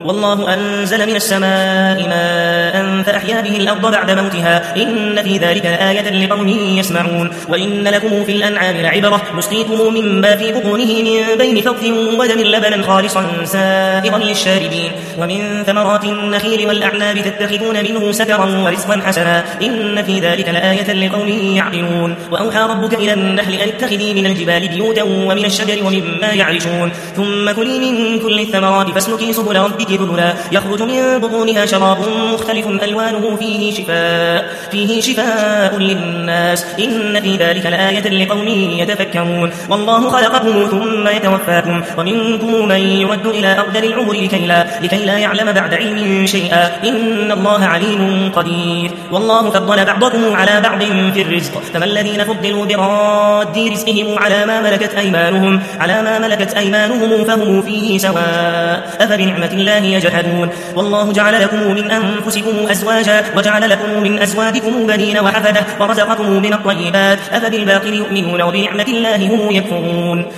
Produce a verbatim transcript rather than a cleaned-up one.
والله أنزل من السماء ماء فأحيا به الأرض بعد موتها إن في ذلك آية لقوم يسمعون وإن لكم في الأنعام لعبرة نسقيكم مما في بطونه من بين فرث ودم لبنا خالصا سائغا للشاربين ومن ثمرات النخيل والأعناب تتخذون منه سكرا ورزقا حسنا إن في ذلك لآية لقوم يعقلون وأوحى ربك إلى النحل أن اتخذي من الجبال بيوتا ومن الشجر ومما يعرشون ثم كلي من كل الثمرات فاسلكي سبل ربك ذللا يخرج من بطونها شراب مختلف ألوانه فيه شفاء فيه شفاء للناس إن في ذلك لآية لقوم يتفكرون والله خلقكم ثم يتوفاكم ومنكم من يرد إلى أرذل العمر لكي لا, لكي لا يعلم بعد علم شيئا إن الله عليم قدير والله فضل بعضكم على بعض في الرزق فما الذين فضلوا براد رزقهم على ما ملكت أيمانهم على ما ملكت أيمانهم فهم فيه سواء أفبنعمة الله يجحدون والله جعل لكم من أنفسكم أزواجا وجعل لكم من أزواجكم بنين وحفدة ورزقكم من الطيبات أفبالباطل يؤمنون وبنعمة الله هم يكفرون